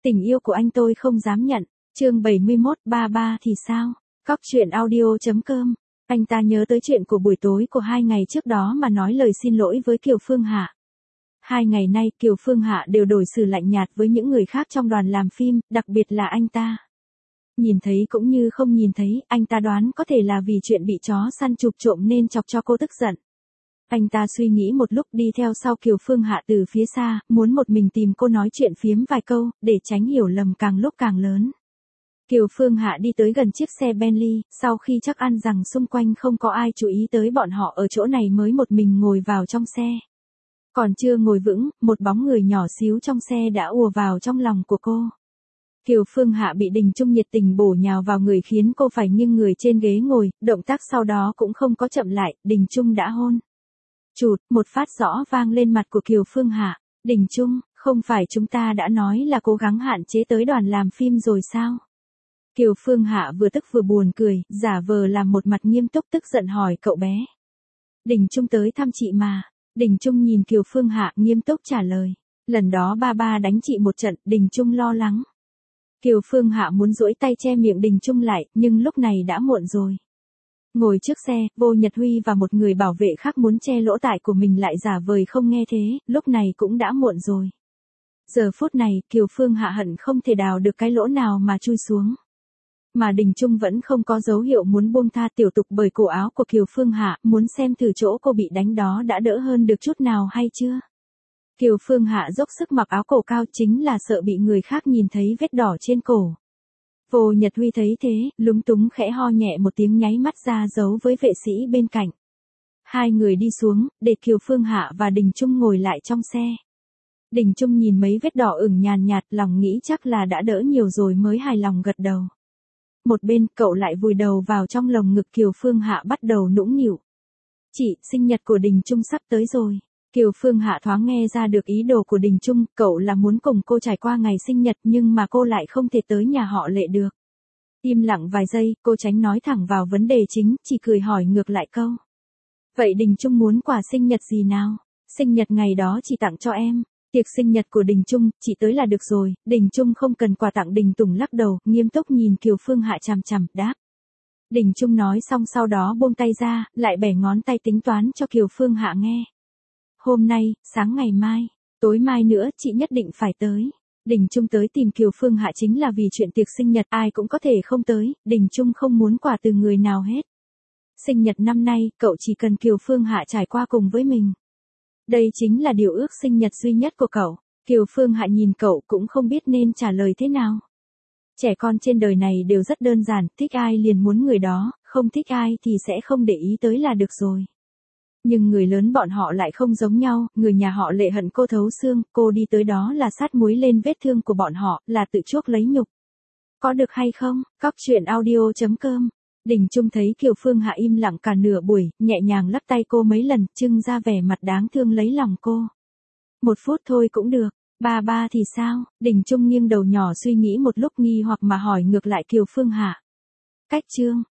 Tình yêu của anh tôi không dám nhận. Chương 71, ba ba thì sao? Cóc truyện audio.com. Anh ta nhớ tới chuyện của buổi tối của 2 ngày trước đó mà nói lời xin lỗi với Kiều Phương Hạ. 2 ngày nay Kiều Phương Hạ đều đối xử lạnh nhạt với những người khác trong đoàn làm phim, đặc biệt là anh ta. Nhìn thấy cũng như không nhìn thấy, anh ta đoán có thể là vì chuyện bị chó săn chụp trộm nên chọc cho cô tức giận. Anh ta suy nghĩ một lúc đi theo sau Kiều Phương Hạ từ phía xa, muốn một mình tìm cô nói chuyện phiếm vài câu, để tránh hiểu lầm càng lúc càng lớn. Kiều Phương Hạ đi tới gần chiếc xe Bentley, sau khi chắc ăn rằng xung quanh không có ai chú ý tới bọn họ ở chỗ này mới một mình ngồi vào trong xe. Còn chưa ngồi vững, một bóng người nhỏ xíu trong xe đã ùa vào trong lòng của cô. Kiều Phương Hạ bị Đình Trung nhiệt tình bổ nhào vào người khiến cô phải nghiêng người trên ghế ngồi, động tác sau đó cũng không có chậm lại, Đình Trung đã hôn. Chụt, một phát rõ vang lên mặt của Kiều Phương Hạ. Đình Trung, không phải chúng ta đã nói là cố gắng hạn chế tới đoàn làm phim rồi sao? Kiều Phương Hạ vừa tức vừa buồn cười, giả vờ làm một mặt nghiêm túc tức giận hỏi cậu bé. Đình Trung tới thăm chị mà. Đình Trung nhìn Kiều Phương Hạ nghiêm túc trả lời. Lần đó ba ba đánh chị một trận, Đình Trung lo lắng. Kiều Phương Hạ muốn duỗi tay che miệng Đình Trung lại, nhưng lúc này đã muộn rồi. Ngồi trước xe, Vô Nhật Huy và một người bảo vệ khác muốn che lỗ tai của mình lại giả vời không nghe thế, lúc này cũng đã muộn rồi. Giờ phút này, Kiều Phương Hạ hận không thể đào được cái lỗ nào mà chui xuống. Mà Đình Trung vẫn không có dấu hiệu muốn buông tha tiểu tục bởi cổ áo của Kiều Phương Hạ, muốn xem thử chỗ cô bị đánh đó đã đỡ hơn được chút nào hay chưa. Kiều Phương Hạ dốc sức mặc áo cổ cao chính là sợ bị người khác nhìn thấy vết đỏ trên cổ. Vô Nhật Huy thấy thế, lúng túng khẽ ho nhẹ một tiếng nháy mắt ra dấu với vệ sĩ bên cạnh. Hai người đi xuống, để Kiều Phương Hạ và Đình Trung ngồi lại trong xe. Đình Trung nhìn mấy vết đỏ ửng nhàn nhạt, lòng nghĩ chắc là đã đỡ nhiều rồi mới hài lòng gật đầu. Một bên, cậu lại vùi đầu vào trong lồng ngực Kiều Phương Hạ bắt đầu nũng nịu. Chị, sinh nhật của Đình Trung sắp tới rồi. Kiều Phương Hạ thoáng nghe ra được ý đồ của Đình Trung, cậu là muốn cùng cô trải qua ngày sinh nhật nhưng mà cô lại không thể tới nhà họ Lệ được. Im lặng vài giây, cô tránh nói thẳng vào vấn đề chính, chỉ cười hỏi ngược lại câu. Vậy Đình Trung muốn quà sinh nhật gì nào? Sinh nhật ngày đó chỉ tặng cho em. Tiệc sinh nhật của Đình Trung, chị tới là được rồi. Đình Trung không cần quà tặng. Đình Tùng lắc đầu, nghiêm túc nhìn Kiều Phương Hạ chằm chằm, đáp. Đình Trung nói xong sau đó buông tay ra, lại bẻ ngón tay tính toán cho Kiều Phương Hạ nghe. Hôm nay, sáng ngày mai, tối mai nữa chị nhất định phải tới. Đình Trung tới tìm Kiều Phương Hạ chính là vì chuyện tiệc sinh nhật, ai cũng có thể không tới, Đình Trung không muốn quà từ người nào hết. Sinh nhật năm nay, cậu chỉ cần Kiều Phương Hạ trải qua cùng với mình. Đây chính là điều ước sinh nhật duy nhất của cậu. Kiều Phương Hạ nhìn cậu cũng không biết nên trả lời thế nào. Trẻ con trên đời này đều rất đơn giản, thích ai liền muốn người đó, không thích ai thì sẽ không để ý tới là được rồi. Nhưng người lớn bọn họ lại không giống nhau, người nhà họ Lệ hận cô thấu xương, cô đi tới đó là sát muối lên vết thương của bọn họ, là tự chuốc lấy nhục. Có được hay không? Cóc truyện audio.com. Đình Trung thấy Kiều Phương Hạ im lặng cả nửa buổi, nhẹ nhàng lắc tay cô mấy lần, trưng ra vẻ mặt đáng thương lấy lòng cô. 1 phút thôi cũng được, ba ba thì sao? Đình Trung nghiêng đầu nhỏ suy nghĩ một lúc nghi hoặc mà hỏi ngược lại Kiều Phương Hạ. Cách chương.